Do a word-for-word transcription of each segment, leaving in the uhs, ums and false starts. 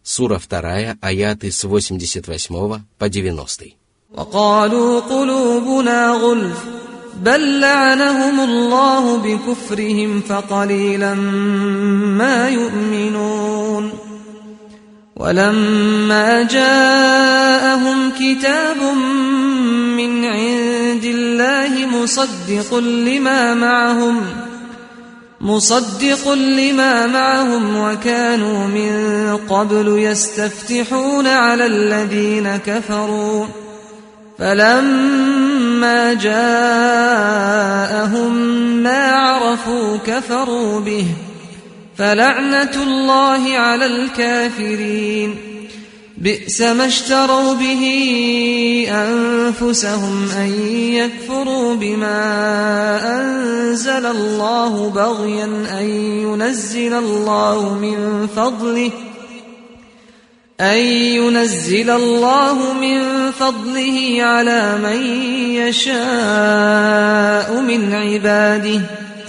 Сура вторая, аяты с восемьдесят восьмого по девяностый. وَقَالُوا قُلُوبُنَا غُلْفٌ بَلْ لَعَنَهُمُ اللَّهُ بِكُفْرِهِمْ فَقَلِيلًا مَا يُؤْمِنُونَ وَلَمَّا جَاءَهُمْ كِتَابٌ مِّنْ عِندِ اللَّهِ مُصَدِّقٌ لِمَا مَعَهُمْ مصدق لما معهم وكانوا من قبل يستفتحون على الذين كفروا فلما جاءهم ما عرفوا كفروا به فلعنة الله على الكافرين بئس ما اشتروا به أنفسهم أن يكفروا بما أنزل الله بغيا أن ينزل الله من فضله أن ينزل الله من فضله على من يشاء من عباده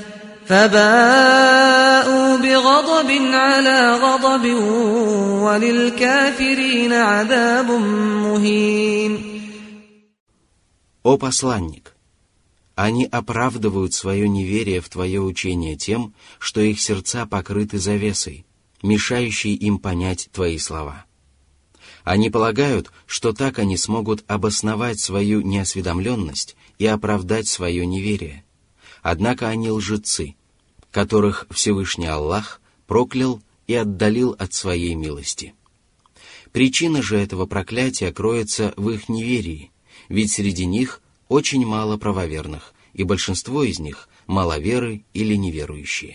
فباءوا بغضب على غضب وللكافرين عذاب مهين. О посланник! Они оправдывают свое неверие в твое учение тем, что их сердца покрыты завесой, мешающей им понять твои слова. Они полагают, что так они смогут обосновать свою неосведомленность и оправдать свое неверие. Однако они лжецы, которых Всевышний Аллах проклял и отдалил от своей милости. Причина же этого проклятия кроется в их неверии, ведь среди них очень мало правоверных, и большинство из них маловеры или неверующие.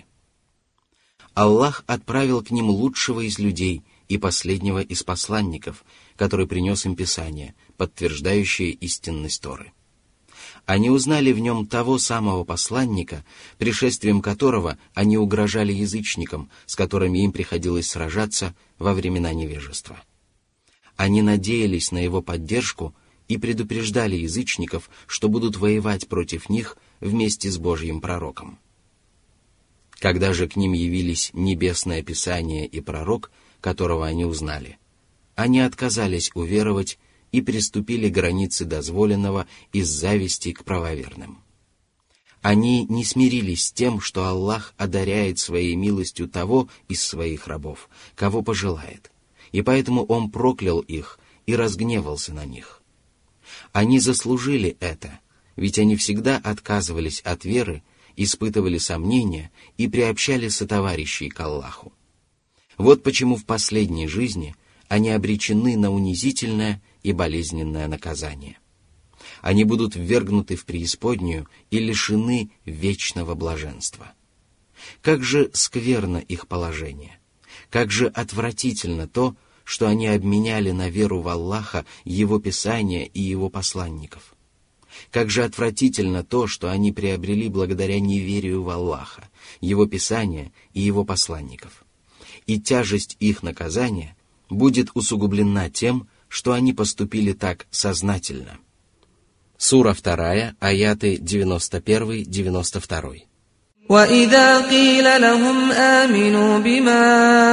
Аллах отправил к ним лучшего из людей и последнего из посланников, который принес им Писание, подтверждающее истинность Торы. Они узнали в нем того самого посланника, пришествием которого они угрожали язычникам, с которыми им приходилось сражаться во времена невежества. Они надеялись на его поддержку и предупреждали язычников, что будут воевать против них вместе с Божьим пророком. Когда же к ним явились небесное Писание и пророк, которого они узнали, они отказались уверовать и приступили границы дозволенного из зависти к правоверным. Они не смирились с тем, что Аллах одаряет своей милостью того из своих рабов, кого пожелает, и поэтому Он проклял их и разгневался на них. Они заслужили это, ведь они всегда отказывались от веры, испытывали сомнения и приобщали сотоварищей к Аллаху. Вот почему в последней жизни они обречены на унизительное и болезненное наказание. Они будут ввергнуты в преисподнюю и лишены вечного блаженства. Как же скверно их положение! Как же отвратительно то, что они обменяли на веру в Аллаха Его Писание и Его посланников! Как же отвратительно то, что они приобрели благодаря неверию в Аллаха, Его Писание и Его посланников! И тяжесть их наказания будет усугублена тем, что они поступили так сознательно. Сура вторая, аяты девяносто один - девяносто два. وَإِذَا قِيلَ لَهُمْ آمِنُوا بِمَا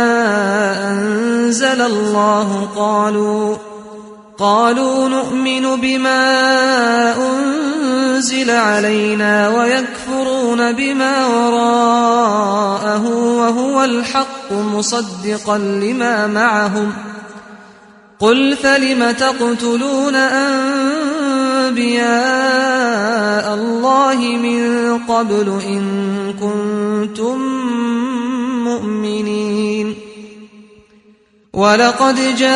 أَنزَلَ اللَّهُ قَالُوا قَالُوا نُؤْمِنُ بِمَا أُنزِلَ عَلَيْنَا وَيَكْفُرُونَ بِمَا وَرَاءَهُ وَهُوَ الْحَقُّ مُصَدِّقًا لِمَا مَعَهُمْ قُلْ فَلِمَ تَقْتُلُونَ أَنبِيَاءَ اللَّهِ مِن قَبْلُ إِن كُنتُم مُّؤْمِنِينَ وَلَقَدْ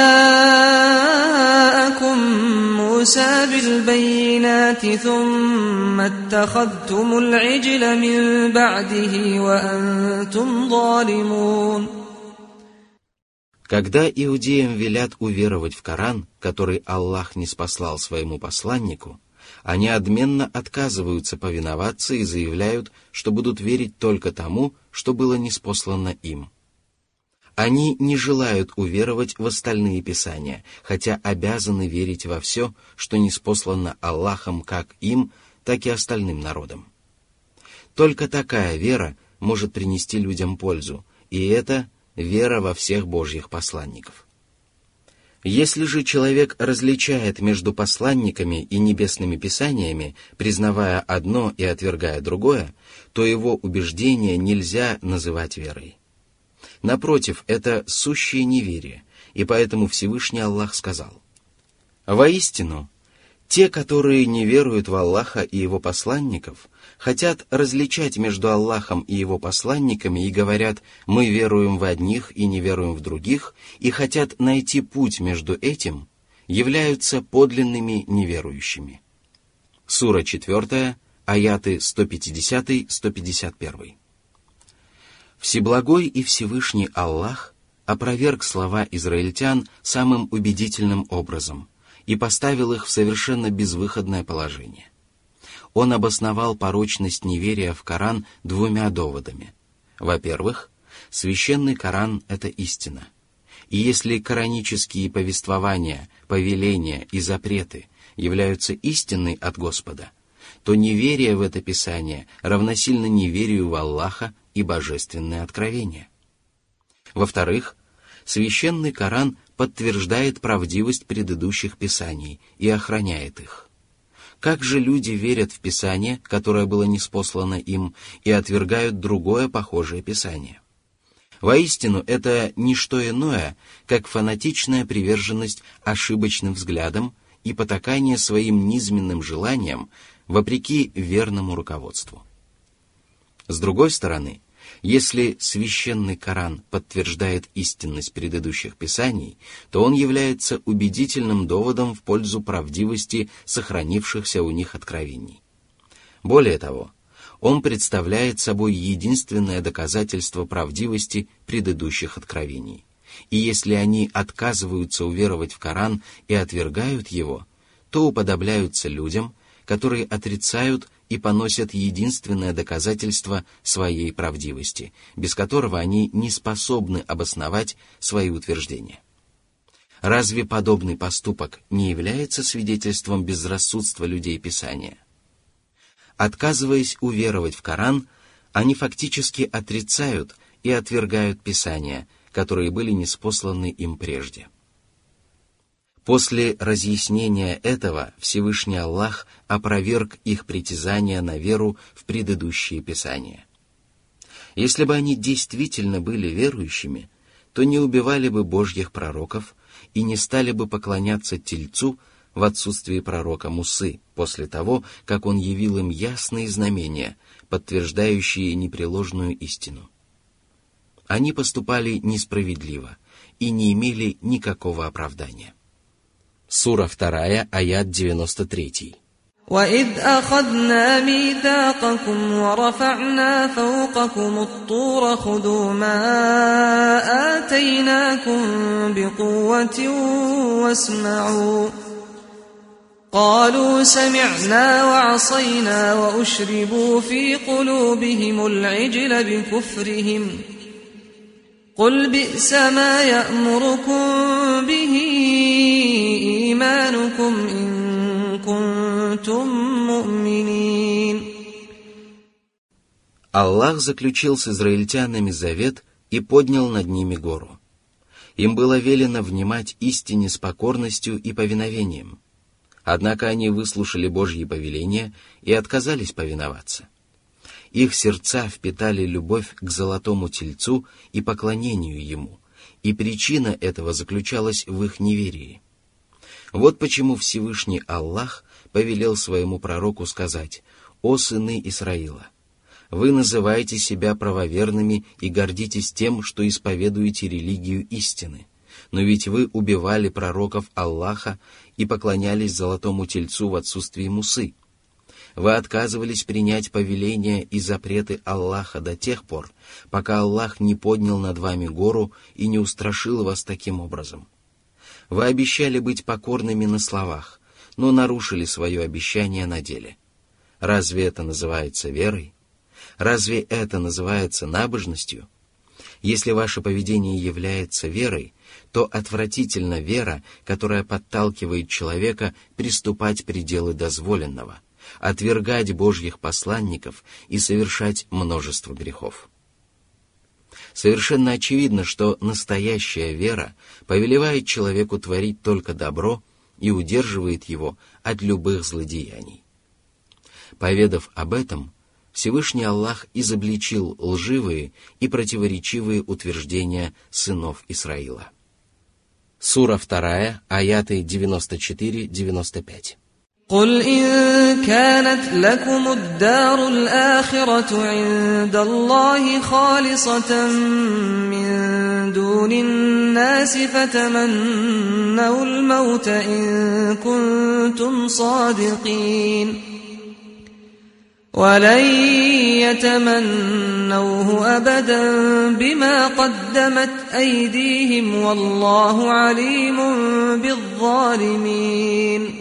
جَاءَكُم مُّوسَىٰ بِالْبَيِّنَاتِ ثُمَّ اتَّخَذْتُمُ الْعِجْلَ مِن بَعْدِهِ وَأَنتُمْ ظَالِمُونَ. Когда иудеям велят уверовать в Коран, который Аллах ниспослал своему посланнику, они отменно отказываются повиноваться и заявляют, что будут верить только тому, что было ниспослано им. Они не желают уверовать в остальные писания, хотя обязаны верить во все, что ниспослано Аллахом как им, так и остальным народам. Только такая вера может принести людям пользу, и это вера во всех Божьих посланников. Если же человек различает между посланниками и небесными писаниями, признавая одно и отвергая другое, то его убеждение нельзя называть верой. Напротив, это сущее неверие, и поэтому Всевышний Аллах сказал: «Воистину, те, которые не веруют в Аллаха и Его посланников, хотят различать между Аллахом и Его посланниками и говорят: мы веруем в одних и не веруем в других, и хотят найти путь между этим, являются подлинными неверующими». Сура четвертая, аяты сто пятьдесят - сто пятьдесят один. Всеблагой и Всевышний Аллах опроверг слова израильтян самым убедительным образом и поставил их в совершенно безвыходное положение. Он обосновал порочность неверия в Коран двумя доводами. Во-первых, священный Коран — это истина. И если коранические повествования, повеления и запреты являются истинной от Господа, то неверие в это Писание равносильно неверию в Аллаха и божественное откровение. Во-вторых, священный Коран подтверждает правдивость предыдущих писаний и охраняет их. Как же люди верят в Писание, которое было ниспослано им, и отвергают другое похожее Писание? Воистину, это не что иное, как фанатичная приверженность ошибочным взглядам и потакание своим низменным желаниям вопреки верному руководству. С другой стороны, если священный Коран подтверждает истинность предыдущих писаний, то он является убедительным доводом в пользу правдивости сохранившихся у них откровений. Более того, он представляет собой единственное доказательство правдивости предыдущих откровений. И если они отказываются уверовать в Коран и отвергают его, то уподобляются людям, которые отрицают и поносят единственное доказательство своей правдивости, без которого они не способны обосновать свои утверждения. Разве подобный поступок не является свидетельством безрассудства людей Писания? Отказываясь уверовать в Коран, они фактически отрицают и отвергают Писания, которые были ниспосланы им прежде. После разъяснения этого Всевышний Аллах опроверг их притязания на веру в предыдущие писания. Если бы они действительно были верующими, то не убивали бы Божьих пророков и не стали бы поклоняться Тельцу в отсутствии пророка Мусы, после того, как он явил им ясные знамения, подтверждающие непреложную истину. Они поступали несправедливо и не имели никакого оправдания. Сура вторая, аят девяносто три. وَإِذْ أَخَذْنَا مِيثَاقَكُمْ وَرَفَعْنَا فَوْقَكُمُ الطُّورَ خُذُوا مَا آتَيْنَاكُمْ بِقُوَّةٍ وَاسْمَعُوا قَالُوا سَمِعْنَا وَعَصَيْنَا وَأُشْرِبُوا فِي قُلُوبِهِمُ الْعِجْلَ بِكُفْرِهِمْ قُلْ بِئْسَ مَا يَأْمُرُكُمْ بِهِ إِيمَانُكُمْ إِن كُنتُم مُّؤْمِنِينَ. Аллах заключил с израильтянами завет и поднял над ними гору. Им было велено внимать истине с покорностью и повиновением. Однако они выслушали Божьи повеления и отказались повиноваться. Их сердца впитали любовь к золотому тельцу и поклонению ему, и причина этого заключалась в их неверии. Вот почему Всевышний Аллах повелел своему пророку сказать: «О сыны Исраила, вы называете себя правоверными и гордитесь тем, что исповедуете религию истины, но ведь вы убивали пророков Аллаха и поклонялись золотому тельцу в отсутствии Мусы. Вы отказывались принять повеления и запреты Аллаха до тех пор, пока Аллах не поднял над вами гору и не устрашил вас таким образом. Вы обещали быть покорными на словах, но нарушили свое обещание на деле. Разве это называется верой? Разве это называется набожностью? Если ваше поведение является верой, то отвратительна вера, которая подталкивает человека приступать пределы дозволенного, отвергать Божьих посланников и совершать множество грехов. Совершенно очевидно, что настоящая вера повелевает человеку творить только добро и удерживает его от любых злодеяний. Поведав об этом, Всевышний Аллах изобличил лживые и противоречивые утверждения сынов Исраила. Сура вторая, аяты девяносто четыре девяносто пять. قل إن كانت لكم الدار الآخرة عند الله خالصة من دون الناس فتمنوا الموت إن كنتم صادقين ولن يتمنوه أبدا بما قدمت أيديهم والله عليم بالظالمين.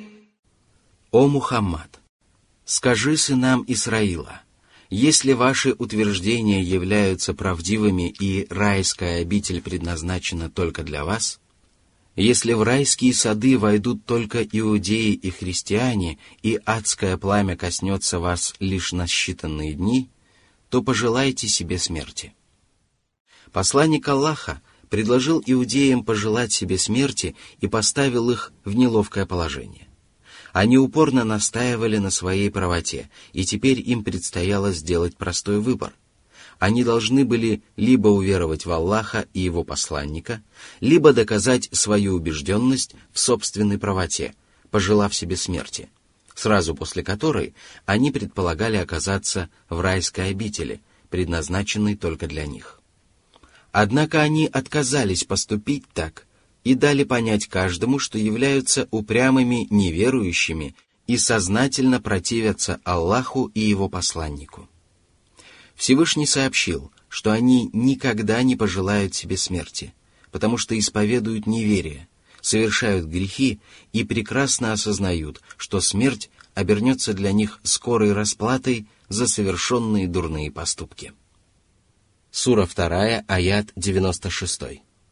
О Мухаммад, скажи сынам Исраила, если ваши утверждения являются правдивыми и райская обитель предназначена только для вас, если в райские сады войдут только иудеи и христиане, и адское пламя коснется вас лишь на считанные дни, то пожелайте себе смерти. Посланник Аллаха предложил иудеям пожелать себе смерти и поставил их в неловкое положение. Они упорно настаивали на своей правоте, и теперь им предстояло сделать простой выбор. Они должны были либо уверовать в Аллаха и Его посланника, либо доказать свою убежденность в собственной правоте, пожелав себе смерти, сразу после которой они предполагали оказаться в райской обители, предназначенной только для них. Однако они отказались поступить так и дали понять каждому, что являются упрямыми неверующими и сознательно противятся Аллаху и Его посланнику. Всевышний сообщил, что они никогда не пожелают себе смерти, потому что исповедуют неверие, совершают грехи и прекрасно осознают, что смерть обернется для них скорой расплатой за совершенные дурные поступки. Сура вторая, аят девяносто шесть.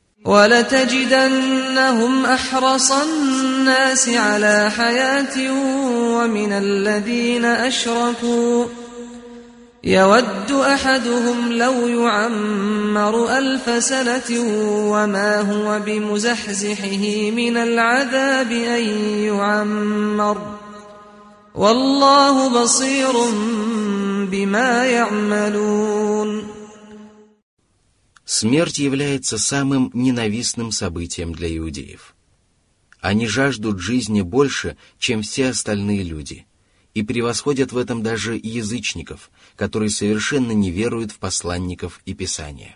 وَلَتَجِدَنَّهُمْ أَحْرَصَ النَّاسِ عَلَى حَيَاةٍ وَمِنَ الَّذِينَ أَشْرَكُوا يَوَدُّ أَحَدُهُمْ لَوْ يُعَمَّرُ أَلْفَ سَنَةٍ وَمَا هُوَ بِمُزَحْزِحِهِ مِنَ الْعَذَابِ أَن يُعَمَّرَ وَاللَّهُ بَصِيرٌ بِمَا يَعْمَلُونَ. Смерть является самым ненавистным событием для иудеев. Они жаждут жизни больше, чем все остальные люди, и превосходят в этом даже язычников, которые совершенно не веруют в посланников и Писания.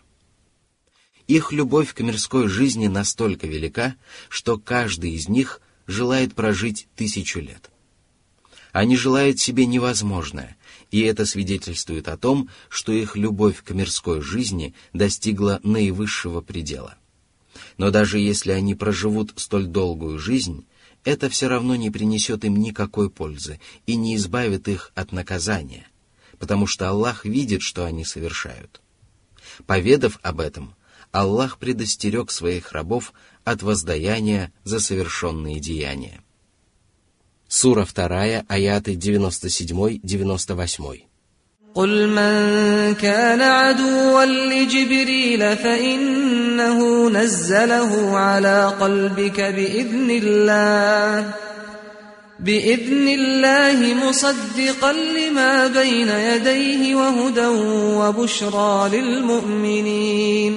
Их любовь к мирской жизни настолько велика, что каждый из них желает прожить тысячу лет. Они желают себе невозможное, и это свидетельствует о том, что их любовь к мирской жизни достигла наивысшего предела. Но даже если они проживут столь долгую жизнь, это все равно не принесет им никакой пользы и не избавит их от наказания, потому что Аллах видит, что они совершают. Поведав об этом, Аллах предостерег своих рабов от воздаяния за совершенные деяния. Сура вторая, аяты девяносто семь девяносто восемь. قُلْ مَنْ كَانَ عَدُوًّا لِجِبْرِيلَ فَإِنَّهُ نَزَّلَهُ عَلَى قَلْبِكَ بِإِذْنِ اللَّهِ بِإِذْنِ اللَّهِ مُصَدِّقًا لِمَا بَيْنَ يَدَيْهِ وَهُدًى وَبُشْرَى لِلْمُؤْمِنِينَ.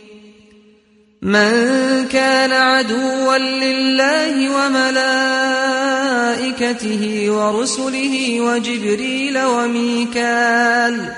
مَنْ كَانَ عَدُوًّا لِلَّهِ وَمَلَائِكَتِهِ وَرُسُلِهِ وَجِبْرِيلَ وَمِيكَالَ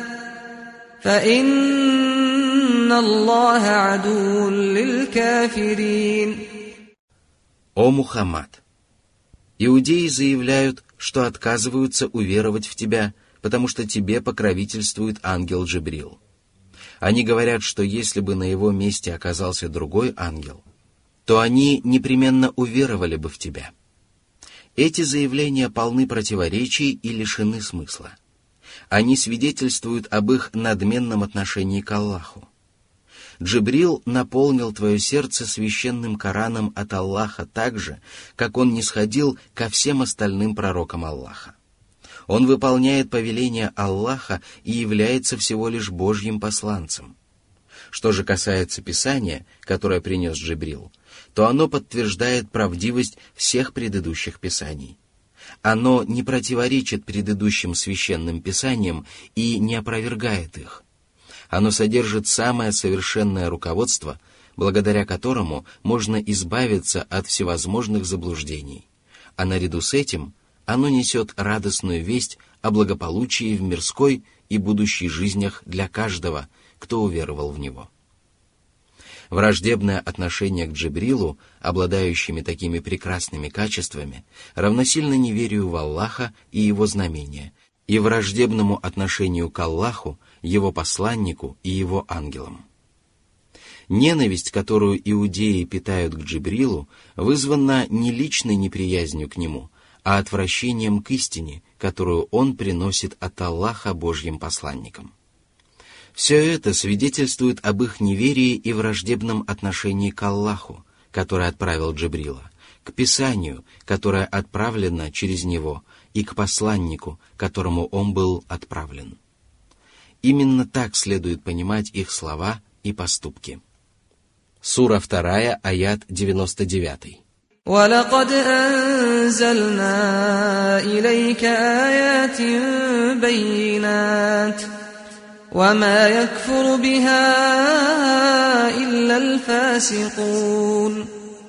فَإِنَّ اللَّهَ عَدُوٌّ لِلْكَافِرِينَ. О Мухаммад! Иудеи заявляют, что отказываются уверовать в тебя, потому что тебе покровительствует ангел Джибрил. Они говорят, что если бы на его месте оказался другой ангел, то они непременно уверовали бы в тебя. Эти заявления полны противоречий и лишены смысла. Они свидетельствуют об их надменном отношении к Аллаху. Джибрил наполнил твое сердце священным Кораном от Аллаха так же, как он нисходил ко всем остальным пророкам Аллаха. Он выполняет повеления Аллаха и является всего лишь Божьим посланцем. Что же касается Писания, которое принес Джибрил, то оно подтверждает правдивость всех предыдущих Писаний. Оно не противоречит предыдущим священным Писаниям и не опровергает их. Оно содержит самое совершенное руководство, благодаря которому можно избавиться от всевозможных заблуждений. А наряду с этим оно несет радостную весть о благополучии в мирской и будущей жизнях для каждого, кто уверовал в него. Враждебное отношение к Джибрилу, обладающими такими прекрасными качествами, равносильно неверию в Аллаха и его знамения, и враждебному отношению к Аллаху, его посланнику и его ангелам. Ненависть, которую иудеи питают к Джибрилу, вызвана не личной неприязнью к нему, а отвращением к истине, которую он приносит от Аллаха Божьим посланникам. Все это свидетельствует об их неверии и враждебном отношении к Аллаху, который отправил Джибрила, к Писанию, которое отправлено через него, и к посланнику, которому он был отправлен. Именно так следует понимать их слова и поступки. Сура вторая, аят девяносто девятый. وَلَقَدْ أَنزَلْنَا إِلَيْكَ آيَاتٍ بَيِّنَاتٍ وَمَا يَكْفُرُ بِهَا إِلَّا الْفَاسِقُونَ.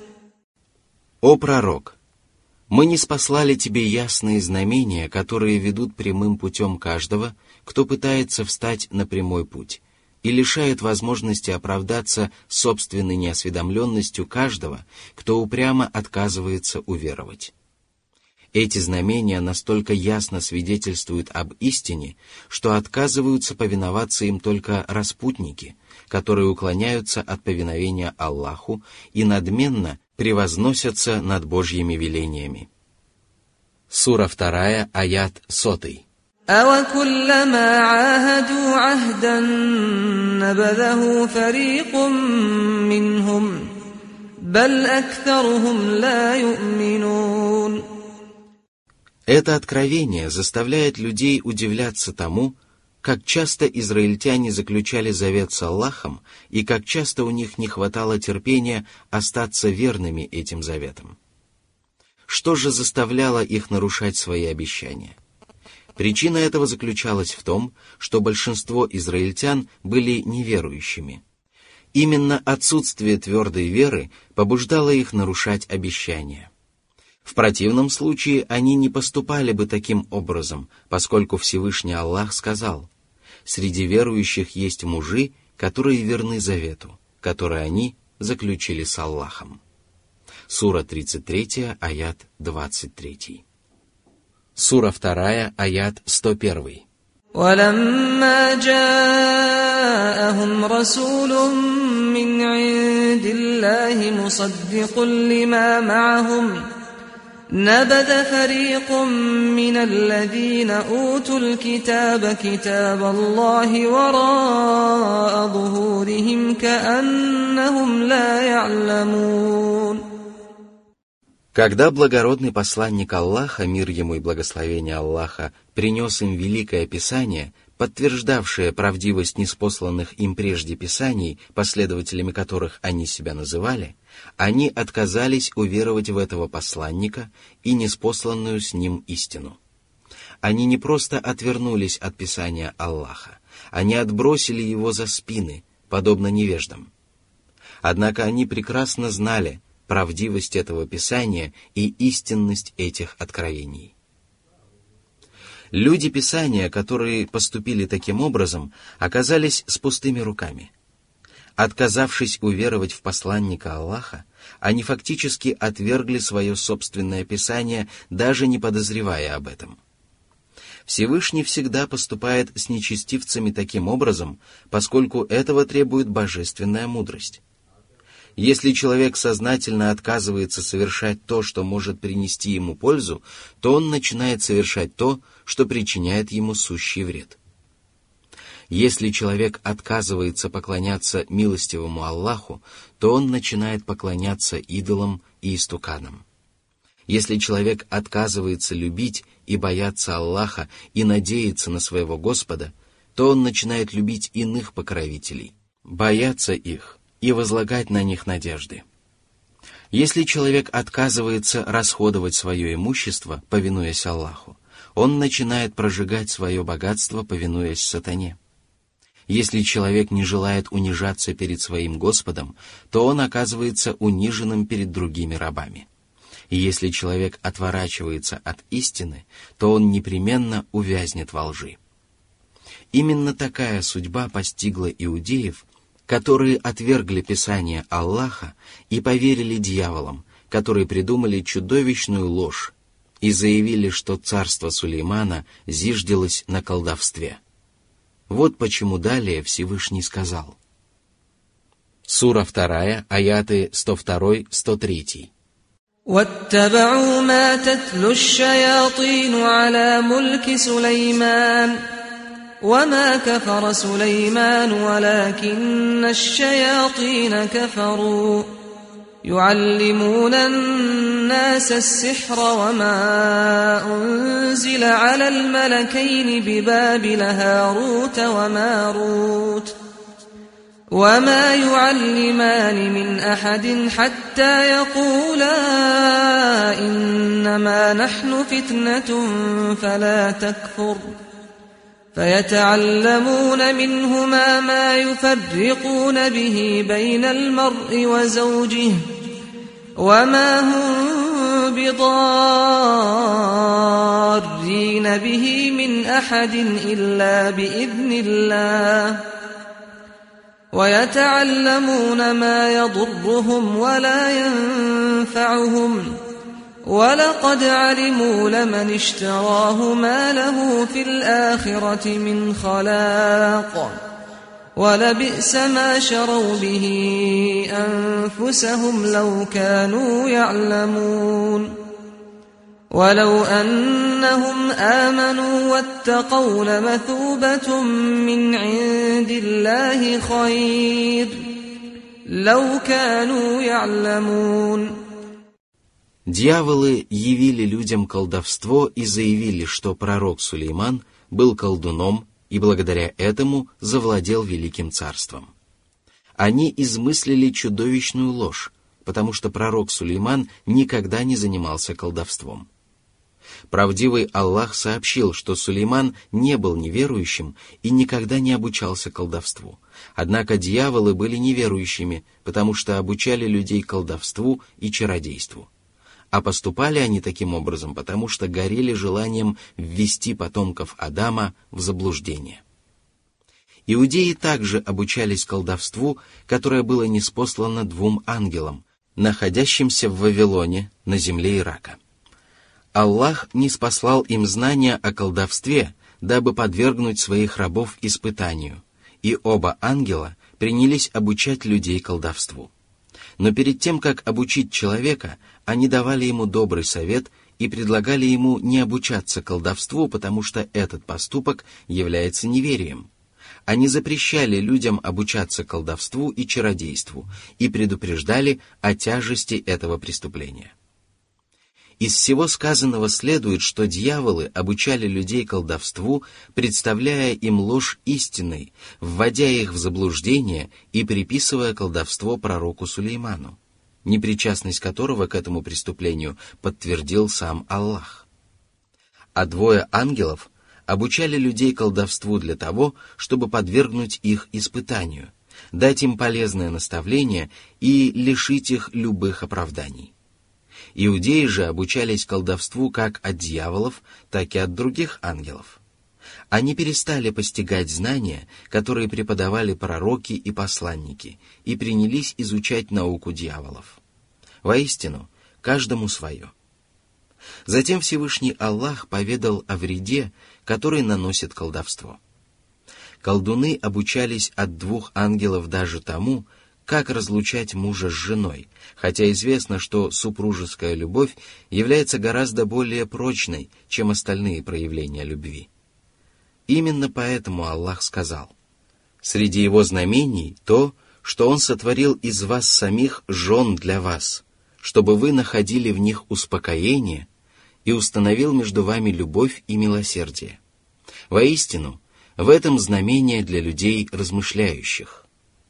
О пророк! Мы ниспослали тебе ясные знамения, которые ведут прямым путем каждого, кто пытается встать на прямой путь, и лишают возможности оправдаться собственной неосведомленностью каждого, кто упрямо отказывается уверовать. Эти знамения настолько ясно свидетельствуют об истине, что отказываются повиноваться им только распутники, которые уклоняются от повиновения Аллаху и надменно превозносятся над Божьими велениями. Сура вторая, аят сотый. أَوَكُلَّمَا عَاهَدُوا عَهْدًا نَبَذَهُ فَرِيقٌ مِّنْهُمْ بَلْ أَكْثَرُهُمْ لَا يُؤْمِنُونَ. Это откровение заставляет людей удивляться тому, как часто израильтяне заключали завет с Аллахом и как часто у них не хватало терпения остаться верными этим заветам. Что же заставляло их нарушать свои обещания? Причина этого заключалась в том, что большинство израильтян были неверующими. Именно отсутствие твердой веры побуждало их нарушать обещания. В противном случае они не поступали бы таким образом, поскольку Всевышний Аллах сказал: «Среди верующих есть мужи, которые верны завету, который они заключили с Аллахом». Сура тридцать третья, аят двадцать третий. Сура вторая, аят сто один. وَلَمَّا جَاءَهُمْ رَسُولٌ مِّنْ عِندِ اللَّهِ مُصَدِّقٌ لِّمَا مَعَهُمْ نَبَذَ فَرِيقٌ مِّنَ الَّذِينَ أُوتُوا الْكِتَابَ كِتَابَ اللَّهِ وَرَاءَ ظُهُورِهِمْ كَأَنَّهُمْ لَا يَعْلَمُونَ. Когда благородный посланник Аллаха, мир ему и благословение Аллаха, принес им великое Писание, подтверждавшее правдивость ниспосланных им прежде Писаний, последователями которых они себя называли, они отказались уверовать в этого посланника и ниспосланную с ним истину. Они не просто отвернулись от Писания Аллаха, они отбросили его за спины, подобно невеждам. Однако они прекрасно знали правдивость этого Писания и истинность этих откровений. Люди Писания, которые поступили таким образом, оказались с пустыми руками. Отказавшись уверовать в посланника Аллаха, они фактически отвергли свое собственное Писание, даже не подозревая об этом. Всевышний всегда поступает с нечестивцами таким образом, поскольку этого требует божественная мудрость. Если человек сознательно отказывается совершать то, что может принести ему пользу, то он начинает совершать то, что причиняет ему сущий вред. Если человек отказывается поклоняться милостивому Аллаху, то он начинает поклоняться идолам и истуканам. Если человек отказывается любить и бояться Аллаха и надеяться на своего Господа, то он начинает любить иных покровителей, бояться их и возлагать на них надежды. Если человек отказывается расходовать свое имущество, повинуясь Аллаху, он начинает прожигать свое богатство, повинуясь сатане. Если человек не желает унижаться перед своим Господом, то он оказывается униженным перед другими рабами. И если человек отворачивается от истины, то он непременно увязнет во лжи. Именно такая судьба постигла иудеев, которые отвергли Писание Аллаха и поверили дьяволам, которые придумали чудовищную ложь и заявили, что царство Сулеймана зиждилось на колдовстве. Вот почему далее Всевышний сказал. Сура вторая, аяты сто два - сто три. واتبعوا ما تتلو الشياطين على ملك سليمان وما كفر سليمان ولكن الشياطين كفروا يعلمون الناس السحر وما أنزل على الملكين ببابل هاروت وماروت وما يعلمان من أحد حتى يقولا إنما نحن فتنة فلا تكفر فيتعلمون منهما ما يفرقون به بين المرء وزوجه وما هم بضارين به من أحد إلا بإذن الله ويتعلمون ما يضرهم ولا ينفعهم وَلَقَدْ عَلِمُوا لَمَنِ اشْتَرَاهُ مَا لَهُ فِي الْآخِرَةِ مِنْ خَلَاقٍ وَلَبِئْسَ مَا شَرَوْا بِهِ أَنفُسَهُمْ لَوْ كَانُوا يَعْلَمُونَ وَلَوْ أَنَّهُمْ آمَنُوا وَاتَّقَوْا لَمَثُوبَةٌ مِّنْ عِندِ اللَّهِ خَيْرٌ لَوْ كَانُوا يَعْلَمُونَ. Дьяволы явили людям колдовство и заявили, что пророк Сулейман был колдуном и благодаря этому завладел великим царством. Они измыслили чудовищную ложь, потому что пророк Сулейман никогда не занимался колдовством. Правдивый Аллах сообщил, что Сулейман не был неверующим и никогда не обучался колдовству. Однако дьяволы были неверующими, потому что обучали людей колдовству и чародейству. А поступали они таким образом, потому что горели желанием ввести потомков Адама в заблуждение. Иудеи также обучались колдовству, которое было ниспослано двум ангелам, находящимся в Вавилоне, на земле Ирака. Аллах ниспослал им знания о колдовстве, дабы подвергнуть своих рабов испытанию, и оба ангела принялись обучать людей колдовству. Но перед тем, как обучить человека, они давали ему добрый совет и предлагали ему не обучаться колдовству, потому что этот поступок является неверием. Они запрещали людям обучаться колдовству и чародейству и предупреждали о тяжести этого преступления. Из всего сказанного следует, что дьяволы обучали людей колдовству, представляя им ложь истинной, вводя их в заблуждение и приписывая колдовство пророку Сулейману, непричастность которого к этому преступлению подтвердил сам Аллах. А двое ангелов обучали людей колдовству для того, чтобы подвергнуть их испытанию, дать им полезное наставление и лишить их любых оправданий. Иудеи же обучались колдовству как от дьяволов, так и от других ангелов. Они перестали постигать знания, которые преподавали пророки и посланники, и принялись изучать науку дьяволов. Воистину, каждому свое. Затем Всевышний Аллах поведал о вреде, который наносит колдовство. Колдуны обучались от двух ангелов даже тому, как разлучать мужа с женой, хотя известно, что супружеская любовь является гораздо более прочной, чем остальные проявления любви. Именно поэтому Аллах сказал: «Среди его знамений то, что он сотворил из вас самих жен для вас, чтобы вы находили в них успокоение, и установил между вами любовь и милосердие. Воистину, в этом знамение для людей размышляющих».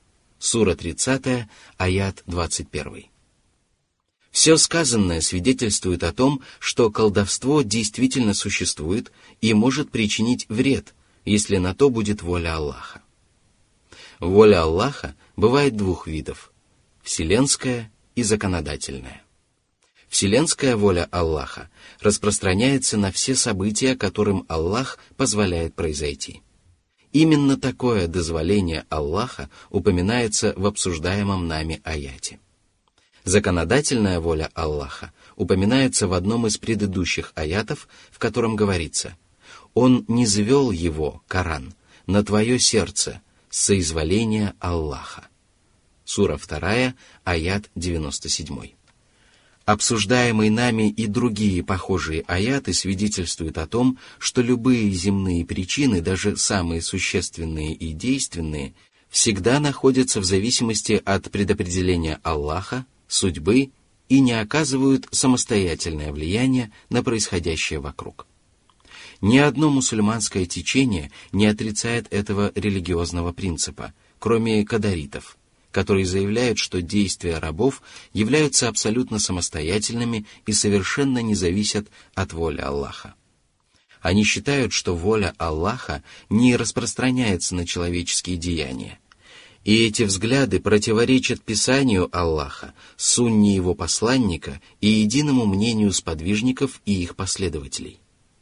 Сура тридцатая, аят двадцать первый. Все сказанное свидетельствует о том, что колдовство действительно существует и может причинить вред, если на то будет воля Аллаха. Воля Аллаха бывает двух видов – вселенская и законодательная. Вселенская воля Аллаха распространяется на все события, которым Аллах позволяет произойти. Именно такое дозволение Аллаха упоминается в обсуждаемом нами аяте. Законодательная воля Аллаха упоминается в одном из предыдущих аятов, в котором говорится: «Он низвел его, Коран, на твое сердце с соизволения Аллаха». Сура вторая, аят девяносто семь. Обсуждаемые нами и другие похожие аяты свидетельствуют о том, что любые земные причины, даже самые существенные и действенные, всегда находятся в зависимости от предопределения Аллаха, судьбы и не оказывают самостоятельное влияние на происходящее вокруг. Ни одно мусульманское течение не отрицает этого религиозного принципа, кроме кадаритов, которые заявляют, что действия рабов являются абсолютно самостоятельными и совершенно не зависят от воли Аллаха. Они считают, что воля Аллаха не распространяется на человеческие деяния, и эти взгляды противоречат Писанию Аллаха, сунне его посланника и единому мнению сподвижников и их последователей.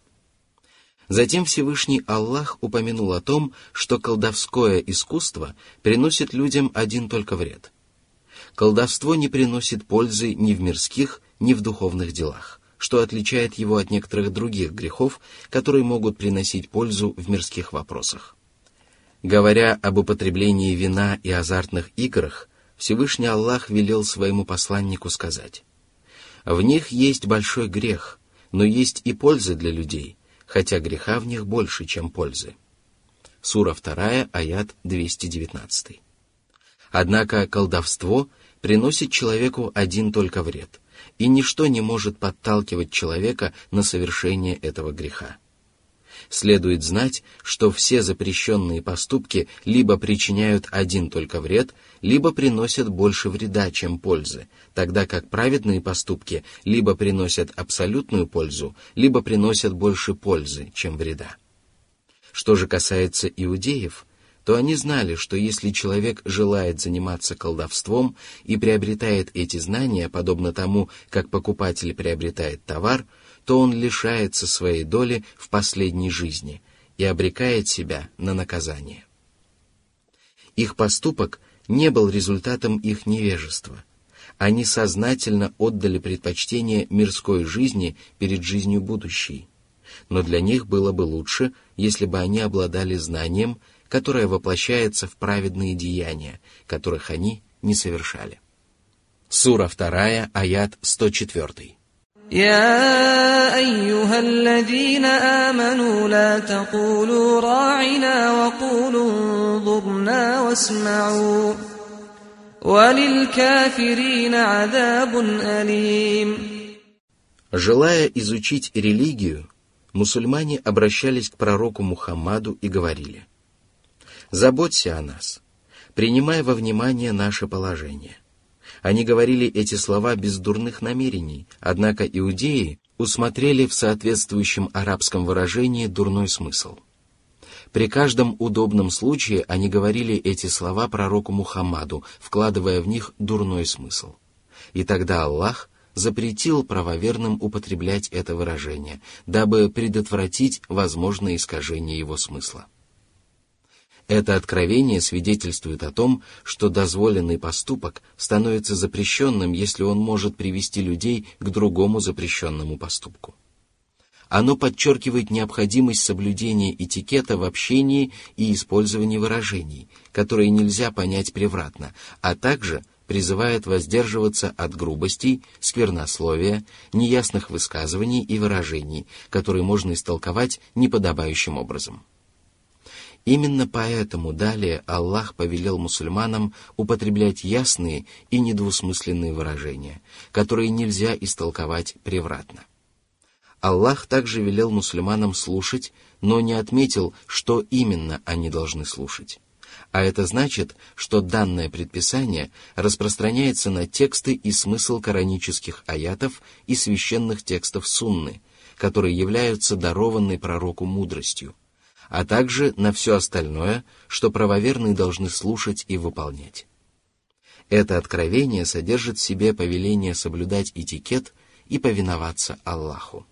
Затем Всевышний Аллах упомянул о том, что колдовское искусство приносит людям один только вред. Колдовство не приносит пользы ни в мирских, ни в духовных делах, что отличает его от некоторых других грехов, которые могут приносить пользу в мирских вопросах. Говоря об употреблении вина и азартных играх, Всевышний Аллах велел своему посланнику сказать: «В них есть большой грех, но есть и польза для людей, хотя греха в них больше, чем пользы». Сура вторая, аят двести девятнадцатый. Однако колдовство приносит человеку один только вред, и ничто не может подталкивать человека на совершение этого греха. Следует знать, что все запрещенные поступки либо причиняют один только вред, либо приносят больше вреда, чем пользы, тогда как праведные поступки либо приносят абсолютную пользу, либо приносят больше пользы, чем вреда. Что же касается иудеев, то они знали, что если человек желает заниматься колдовством и приобретает эти знания, подобно тому, как покупатель приобретает товар, то он лишается своей доли в последней жизни и обрекает себя на наказание. Их поступок не был результатом их невежества. Они сознательно отдали предпочтение мирской жизни перед жизнью будущей. Но для них было бы лучше, если бы они обладали знанием, которое воплощается в праведные деяния, которых они не совершали. Сура вторая, аят сто четвёртый. يا أيها الذين آمنوا لا تقولوا راعنا وقولوا انظرنا واسمعوا وللكافرين عذاب أليم. Желая изучить религию, мусульмане обращались к пророку Мухаммаду и говорили: «Заботься о нас, принимай во внимание наше положение». Они говорили эти слова без дурных намерений, однако иудеи усмотрели в соответствующем арабском выражении дурной смысл. При каждом удобном случае они говорили эти слова пророку Мухаммаду, вкладывая в них дурной смысл. И тогда Аллах запретил правоверным употреблять это выражение, дабы предотвратить возможное искажение его смысла. Это откровение свидетельствует о том, что дозволенный поступок становится запрещенным, если он может привести людей к другому запрещенному поступку. Оно подчеркивает необходимость соблюдения этикета в общении и использовании выражений, которые нельзя понять превратно, а также призывает воздерживаться от грубостей, сквернословия, неясных высказываний и выражений, которые можно истолковать неподобающим образом. Именно поэтому далее Аллах повелел мусульманам употреблять ясные и недвусмысленные выражения, которые нельзя истолковать превратно. Аллах также велел мусульманам слушать, но не отметил, что именно они должны слушать. А это значит, что данное предписание распространяется на тексты и смысл коранических аятов и священных текстов сунны, которые являются дарованной пророку мудростью, а также на все остальное, что правоверные должны слушать и выполнять. Это откровение содержит в себе повеление соблюдать этикет и повиноваться Аллаху.